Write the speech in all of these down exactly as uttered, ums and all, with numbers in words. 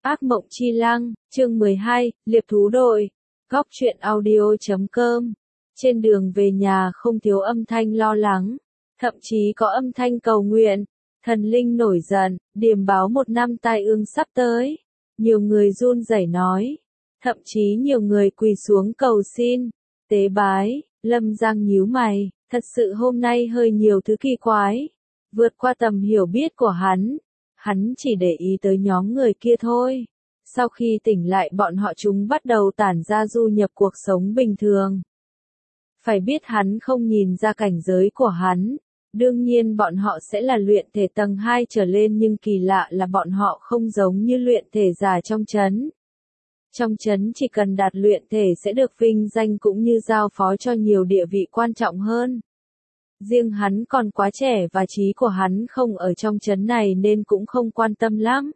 Ác mộng chi lăng, chương mười hai, liệp thú đội. Góc truyện audio.com. Trên đường về nhà không thiếu âm thanh lo lắng, thậm chí có âm thanh cầu nguyện. Thần linh nổi giận, điềm báo một năm tai ương sắp tới. Nhiều người run rẩy nói, thậm chí nhiều người quỳ xuống cầu xin, tế bái. Lâm Giang nhíu mày, thật sự hôm nay hơi nhiều thứ kỳ quái, vượt qua tầm hiểu biết của hắn. Hắn chỉ để ý tới nhóm người kia thôi. Sau khi tỉnh lại bọn họ chúng bắt đầu tản ra du nhập cuộc sống bình thường. Phải biết hắn không nhìn ra cảnh giới của hắn. Đương nhiên bọn họ sẽ là luyện thể tầng hai trở lên, nhưng kỳ lạ là bọn họ không giống như luyện thể giả trong trấn. Trong trấn chỉ cần đạt luyện thể sẽ được vinh danh cũng như giao phó cho nhiều địa vị quan trọng hơn. Riêng hắn còn quá trẻ và trí của hắn không ở trong trấn này nên cũng không quan tâm lắm.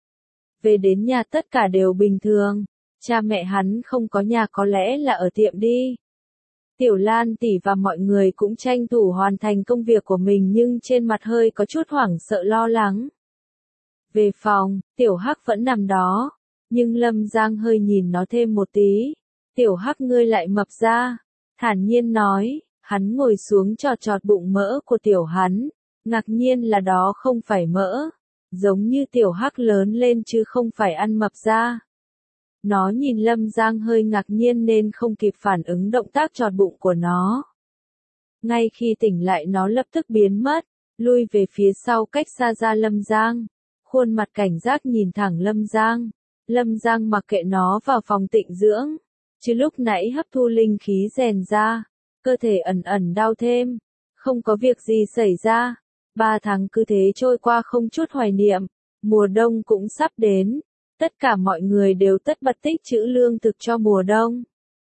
Về đến nhà tất cả đều bình thường. Cha mẹ hắn không có nhà, có lẽ là ở tiệm đi. Tiểu Lan tỷ và mọi người cũng tranh thủ hoàn thành công việc của mình nhưng trên mặt hơi có chút hoảng sợ lo lắng. Về phòng, Tiểu Hắc vẫn nằm đó. Nhưng Lâm Giang hơi nhìn nó thêm một tí. Tiểu Hắc ngươi lại mập ra. Thản nhiên nói. Hắn ngồi xuống chọt chọt bụng mỡ của tiểu hắn, ngạc nhiên là đó không phải mỡ, giống như Tiểu Hắc lớn lên chứ không phải ăn mập ra. Nó nhìn Lâm Giang hơi ngạc nhiên nên không kịp phản ứng động tác chọt bụng của nó. Ngay khi tỉnh lại nó lập tức biến mất, lui về phía sau cách xa ra Lâm Giang, khuôn mặt cảnh giác nhìn thẳng Lâm Giang. Lâm Giang mặc kệ nó vào phòng tịnh dưỡng, chứ lúc nãy hấp thu linh khí rèn ra. Cơ thể ẩn ẩn đau thêm, không có việc gì xảy ra. Ba tháng cứ thế trôi qua không chút hoài niệm, mùa đông cũng sắp đến, tất cả mọi người đều tất bật tích trữ lương thực cho mùa đông.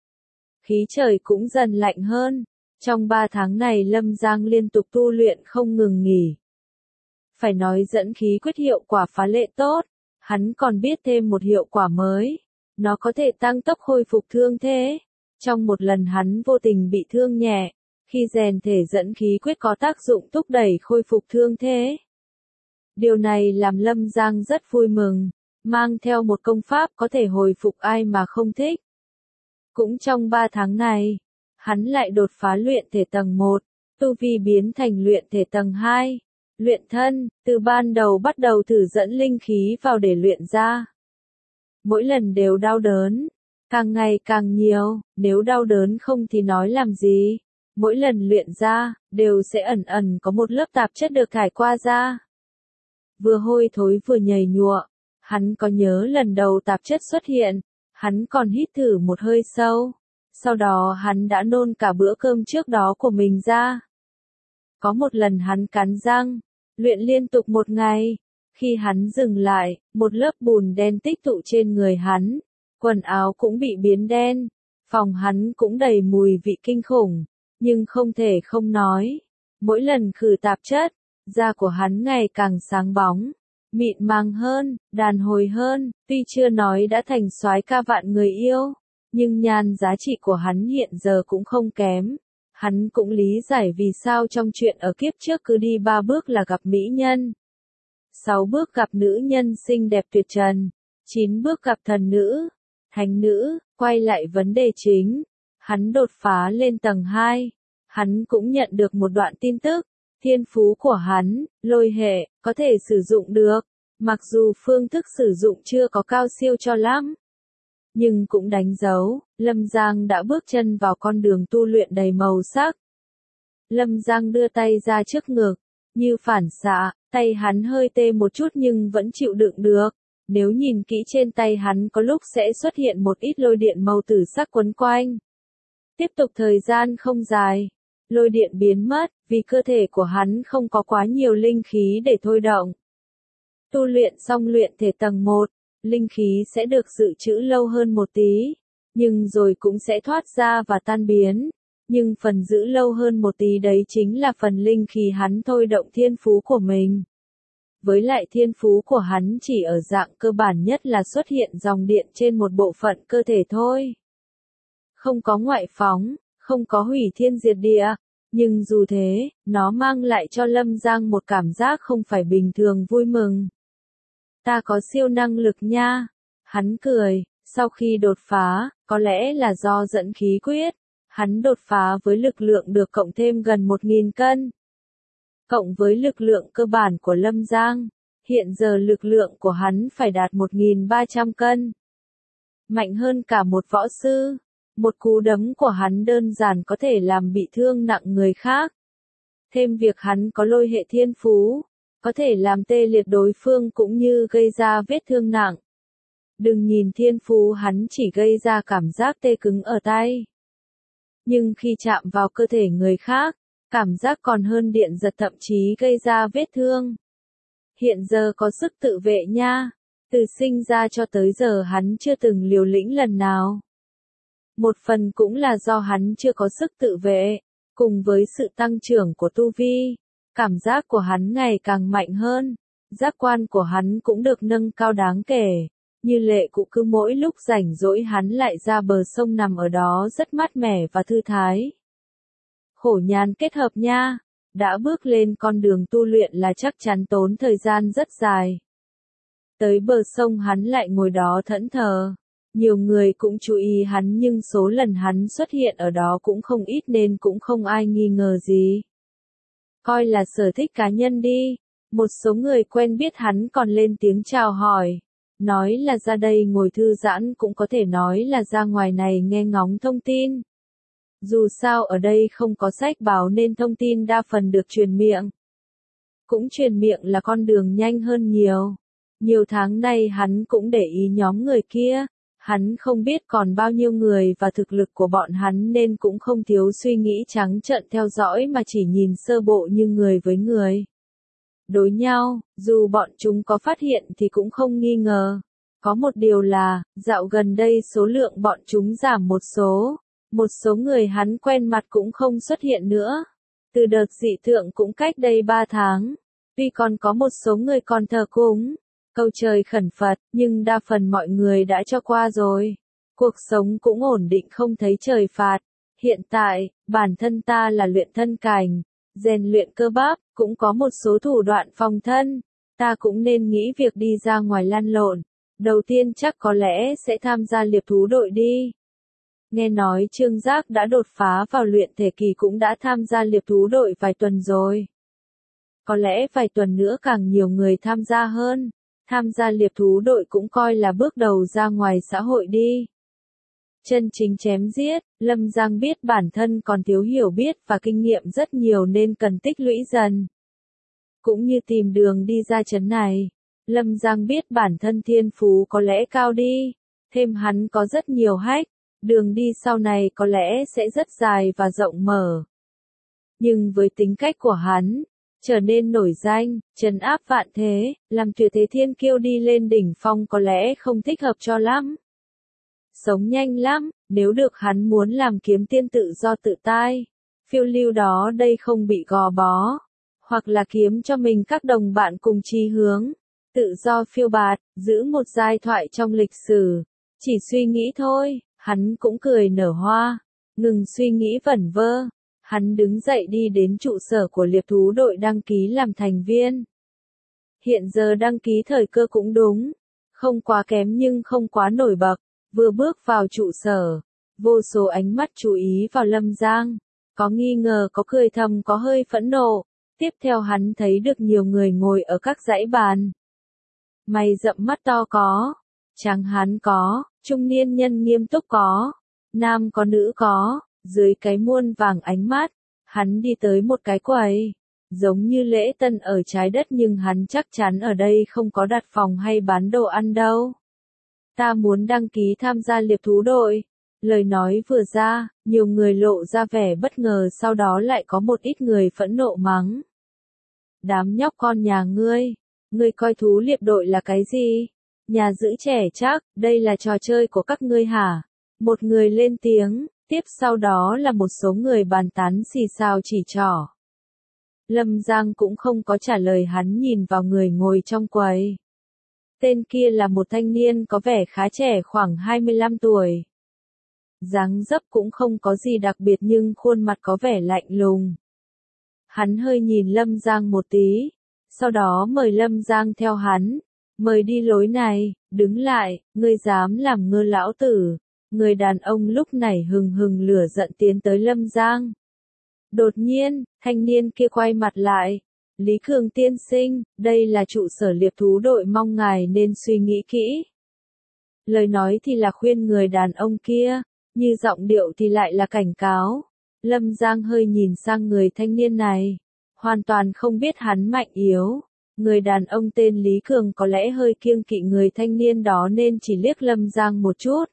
Khí trời cũng dần lạnh hơn, trong ba tháng này Lâm Giang liên tục tu luyện không ngừng nghỉ. Phải nói dẫn khí quyết hiệu quả phá lệ tốt, hắn còn biết thêm một hiệu quả mới, nó có thể tăng tốc hồi phục thương thế. Trong một lần hắn vô tình bị thương nhẹ, khi rèn thể dẫn khí quyết có tác dụng thúc đẩy khôi phục thương thế. Điều này làm Lâm Giang rất vui mừng, mang theo một công pháp có thể hồi phục ai mà không thích. Cũng trong ba tháng này, hắn lại đột phá luyện thể tầng một, tu vi biến thành luyện thể tầng hai. Luyện thân, từ ban đầu bắt đầu thử dẫn linh khí vào để luyện ra. Mỗi lần đều đau đớn. Càng ngày càng nhiều, nếu đau đớn không thì nói làm gì. Mỗi lần luyện ra, đều sẽ ẩn ẩn có một lớp tạp chất được thải qua ra. Vừa hôi thối vừa nhầy nhụa, hắn có nhớ lần đầu tạp chất xuất hiện, hắn còn hít thử một hơi sâu. Sau đó hắn đã nôn cả bữa cơm trước đó của mình ra. Có một lần hắn cắn răng, luyện liên tục một ngày. Khi hắn dừng lại, một lớp bùn đen tích tụ trên người hắn. Quần áo cũng bị biến đen, phòng hắn cũng đầy mùi vị kinh khủng, nhưng không thể không nói. Mỗi lần khử tạp chất, da của hắn ngày càng sáng bóng, mịn màng hơn, đàn hồi hơn, tuy chưa nói đã thành soái ca vạn người yêu, nhưng nhan giá trị của hắn hiện giờ cũng không kém. Hắn cũng lý giải vì sao trong chuyện ở kiếp trước cứ đi ba bước là gặp mỹ nhân, sáu bước gặp nữ nhân xinh đẹp tuyệt trần, chín bước gặp thần nữ. Thánh nữ, quay lại vấn đề chính, hắn đột phá lên tầng hai, hắn cũng nhận được một đoạn tin tức, thiên phú của hắn, lôi hệ, có thể sử dụng được, mặc dù phương thức sử dụng chưa có cao siêu cho lắm, nhưng cũng đánh dấu, Lâm Giang đã bước chân vào con đường tu luyện đầy màu sắc. Lâm Giang đưa tay ra trước ngực, như phản xạ, tay hắn hơi tê một chút nhưng vẫn chịu đựng được. Nếu nhìn kỹ trên tay hắn có lúc sẽ xuất hiện một ít lôi điện màu tử sắc quấn quanh. Tiếp tục thời gian không dài, lôi điện biến mất, vì cơ thể của hắn không có quá nhiều linh khí để thôi động. Tu luyện xong luyện thể tầng một, linh khí sẽ được dự trữ lâu hơn một tí, nhưng rồi cũng sẽ thoát ra và tan biến. Nhưng phần giữ lâu hơn một tí đấy chính là phần linh khí hắn thôi động thiên phú của mình. Với lại thiên phú của hắn chỉ ở dạng cơ bản nhất là xuất hiện dòng điện trên một bộ phận cơ thể thôi. Không có ngoại phóng, không có hủy thiên diệt địa, nhưng dù thế, nó mang lại cho Lâm Giang một cảm giác không phải bình thường vui mừng. Ta có siêu năng lực nha, Hắn cười, sau khi đột phá, có lẽ là do dẫn khí quyết, hắn đột phá với lực lượng được cộng thêm gần một nghìn cân. Cộng với lực lượng cơ bản của Lâm Giang, hiện giờ lực lượng của hắn phải đạt một nghìn ba trăm cân. Mạnh hơn cả một võ sư, một cú đấm của hắn đơn giản có thể làm bị thương nặng người khác. Thêm việc hắn có lôi hệ thiên phú, có thể làm tê liệt đối phương cũng như gây ra vết thương nặng. Đừng nhìn thiên phú hắn chỉ gây ra cảm giác tê cứng ở tay. Nhưng khi chạm vào cơ thể người khác, cảm giác còn hơn điện giật, thậm chí gây ra vết thương. Hiện giờ có sức tự vệ nha, từ sinh ra cho tới giờ hắn chưa từng liều lĩnh lần nào. Một phần cũng là do hắn chưa có sức tự vệ, cùng với sự tăng trưởng của tu vi, cảm giác của hắn ngày càng mạnh hơn, giác quan của hắn cũng được nâng cao đáng kể. Như lệ cụ cứ mỗi lúc rảnh rỗi hắn lại ra bờ sông nằm ở đó rất mát mẻ và thư thái. Khổ nhàn kết hợp nha, đã bước lên con đường tu luyện là chắc chắn tốn thời gian rất dài. Tới bờ sông hắn lại ngồi đó thẫn thờ. Nhiều người cũng chú ý hắn nhưng số lần hắn xuất hiện ở đó cũng không ít nên cũng không ai nghi ngờ gì. Coi là sở thích cá nhân đi, một số người quen biết hắn còn lên tiếng chào hỏi. Nói là ra đây ngồi thư giãn cũng có thể nói là ra ngoài này nghe ngóng thông tin. Dù sao ở đây không có sách báo nên thông tin đa phần được truyền miệng. Cũng truyền miệng là con đường nhanh hơn nhiều. Nhiều tháng nay hắn cũng để ý nhóm người kia. Hắn không biết còn bao nhiêu người và thực lực của bọn hắn nên cũng không thiếu suy nghĩ trắng trợn theo dõi mà chỉ nhìn sơ bộ như người với người. Đối nhau, dù bọn chúng có phát hiện thì cũng không nghi ngờ. Có một điều là, dạo gần đây số lượng bọn chúng giảm một số. Một số người hắn quen mặt cũng không xuất hiện nữa. Từ đợt dị tượng cũng cách đây ba tháng. Tuy còn có một số người còn thờ cúng, cầu trời khẩn Phật, nhưng đa phần mọi người đã cho qua rồi. Cuộc sống cũng ổn định không thấy trời phạt. Hiện tại, bản thân ta là luyện thân cảnh, rèn luyện cơ bắp, cũng có một số thủ đoạn phòng thân. Ta cũng nên nghĩ việc đi ra ngoài lăn lộn. Đầu tiên chắc có lẽ sẽ tham gia liệp thú đội đi. Nghe nói Trương Giác đã đột phá vào luyện thể kỳ cũng đã tham gia liệp thú đội vài tuần rồi. Có lẽ vài tuần nữa càng nhiều người tham gia hơn. Tham gia liệp thú đội cũng coi là bước đầu ra ngoài xã hội đi. Chân chính chém giết, Lâm Giang biết bản thân còn thiếu hiểu biết và kinh nghiệm rất nhiều nên cần tích lũy dần. Cũng như tìm đường đi ra trấn này. Lâm Giang biết bản thân thiên phú có lẽ cao đi. Thêm hắn có rất nhiều hack. Đường đi sau này có lẽ sẽ rất dài và rộng mở. Nhưng với tính cách của hắn, trở nên nổi danh, trấn áp vạn thế, làm tuyệt thế thiên kiêu đi lên đỉnh phong có lẽ không thích hợp cho lắm. Sống nhanh lắm, nếu được hắn muốn làm kiếm tiên tự do tự tại, phiêu lưu đó đây không bị gò bó, hoặc là kiếm cho mình các đồng bạn cùng chí hướng, tự do phiêu bạt, giữ một giai thoại trong lịch sử. Chỉ suy nghĩ thôi, hắn cũng cười nở hoa, ngừng suy nghĩ vẩn vơ. Hắn đứng dậy đi đến trụ sở của liệp thú đội đăng ký làm thành viên. Hiện giờ đăng ký thời cơ cũng đúng, không quá kém nhưng không quá nổi bật. Vừa bước vào trụ sở, vô số ánh mắt chú ý vào Lâm Giang, có nghi ngờ, có cười thầm, có hơi phẫn nộ. Tiếp theo hắn thấy được nhiều người ngồi ở các dãy bàn. Mày rậm mắt to có, trắng hán có, trung niên nhân nghiêm túc có, nam có nữ có. Dưới cái muôn vàng ánh mắt, hắn đi tới một cái quầy, giống như lễ tân ở trái đất nhưng hắn chắc chắn ở đây không có đặt phòng hay bán đồ ăn đâu. Ta muốn đăng ký tham gia liệp thú đội. Lời nói vừa ra, nhiều người lộ ra vẻ bất ngờ, sau đó lại có một ít người phẫn nộ mắng. Đám nhóc con nhà ngươi, ngươi coi thú liệp đội là cái gì? Nhà giữ trẻ chắc, đây là trò chơi của các ngươi hả? Một người lên tiếng. Tiếp sau đó là một số người bàn tán xì xào chỉ trỏ. Lâm Giang cũng không có trả lời, hắn nhìn vào người ngồi trong quầy. Tên kia là một thanh niên có vẻ khá trẻ, khoảng hai mươi lăm tuổi. Dáng dấp cũng không có gì đặc biệt nhưng khuôn mặt có vẻ lạnh lùng. Hắn hơi nhìn Lâm Giang một tí, sau đó mời Lâm Giang theo hắn. mời đi lối này, đứng lại, ngươi dám làm ngơ lão tử. Người đàn ông lúc này hừng hừng lửa giận tiến tới Lâm Giang. Đột nhiên, thanh niên kia quay mặt lại. Lý Cường tiên sinh, đây là trụ sở liệp thú đội, mong ngài nên suy nghĩ kỹ. Lời nói thì là khuyên người đàn ông kia, như giọng điệu thì lại là cảnh cáo. Lâm Giang hơi nhìn sang người thanh niên này, hoàn toàn không biết hắn mạnh yếu. Người đàn ông tên Lý Cường có lẽ hơi kiêng kỵ người thanh niên đó nên chỉ liếc Lâm Giang một chút.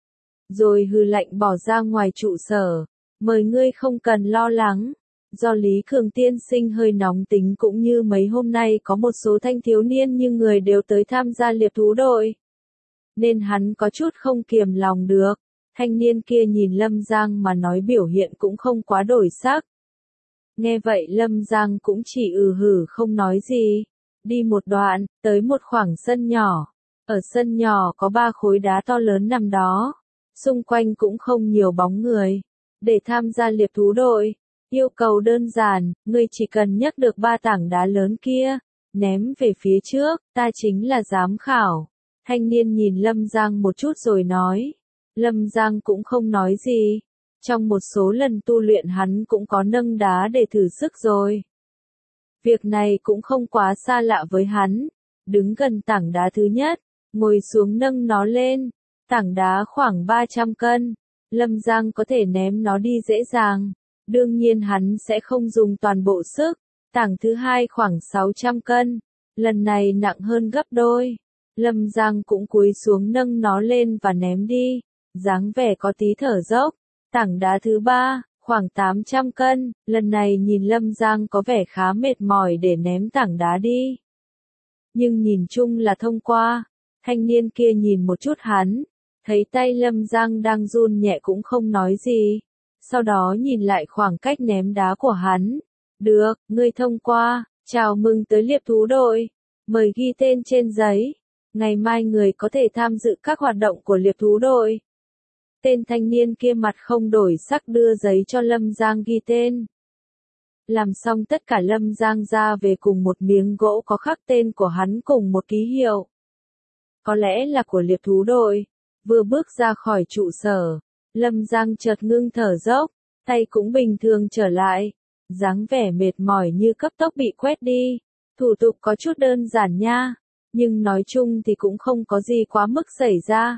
Rồi hừ lạnh bỏ ra ngoài trụ sở, mời ngươi không cần lo lắng. Do Lý Cường tiên sinh hơi nóng tính cũng như mấy hôm nay có một số thanh thiếu niên như người đều tới tham gia liệp thú đội. Nên hắn có chút không kiềm lòng được. Thanh niên kia nhìn Lâm Giang mà nói biểu hiện cũng không quá đổi sắc. Nghe vậy Lâm Giang cũng chỉ ừ hử không nói gì. Đi một đoạn, tới một khoảng sân nhỏ. Ở sân nhỏ có ba khối đá to lớn nằm đó. Xung quanh cũng không nhiều bóng người. Để tham gia liệp thú đội, yêu cầu đơn giản, ngươi chỉ cần nhấc được ba tảng đá lớn kia, ném về phía trước, ta chính là giám khảo. Thanh niên nhìn Lâm Giang một chút rồi nói. Lâm Giang cũng không nói gì. Trong một số lần tu luyện hắn cũng có nâng đá để thử sức rồi. Việc này cũng không quá xa lạ với hắn. Đứng gần tảng đá thứ nhất, ngồi xuống nâng nó lên. Tảng đá khoảng ba trăm cân. Lâm Giang có thể ném nó đi dễ dàng. Đương nhiên hắn sẽ không dùng toàn bộ sức. Tảng thứ hai khoảng sáu trăm cân. Lần này nặng hơn gấp đôi. Lâm Giang cũng cúi xuống nâng nó lên và ném đi. Dáng vẻ có tí thở dốc. Tảng đá thứ ba, khoảng tám trăm cân. Lần này nhìn Lâm Giang có vẻ khá mệt mỏi để ném tảng đá đi. Nhưng nhìn chung là thông qua. Thanh niên kia nhìn một chút hắn. Thấy tay Lâm Giang đang run nhẹ cũng không nói gì. Sau đó nhìn lại khoảng cách ném đá của hắn. Được, ngươi thông qua, chào mừng tới liệp thú đội. Mời ghi tên trên giấy. Ngày mai người có thể tham dự các hoạt động của liệp thú đội. Tên thanh niên kia mặt không đổi sắc đưa giấy cho Lâm Giang ghi tên. Làm xong tất cả Lâm Giang ra về cùng một miếng gỗ có khắc tên của hắn cùng một ký hiệu. Có lẽ là của liệp thú đội. Vừa bước ra khỏi trụ sở, Lâm Giang chợt ngưng thở dốc, tay cũng bình thường trở lại. Dáng vẻ mệt mỏi như cấp tốc bị quét đi. Thủ tục có chút đơn giản nha, nhưng nói chung thì cũng không có gì quá mức xảy ra.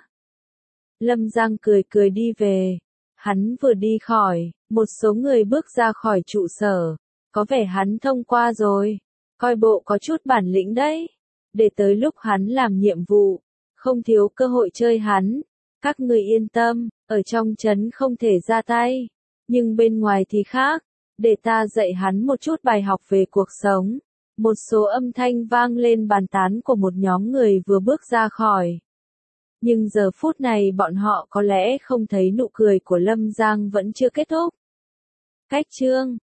Lâm Giang cười cười đi về. Hắn vừa đi khỏi, một số người bước ra khỏi trụ sở. Có vẻ hắn thông qua rồi. Coi bộ có chút bản lĩnh đấy. Để tới lúc hắn làm nhiệm vụ, không thiếu cơ hội chơi hắn. Các người yên tâm, ở trong trấn không thể ra tay. Nhưng bên ngoài thì khác. Để ta dạy hắn một chút bài học về cuộc sống. Một số âm thanh vang lên bàn tán của một nhóm người vừa bước ra khỏi. Nhưng giờ phút này bọn họ có lẽ không thấy nụ cười của Lâm Giang vẫn chưa kết thúc. Cách chương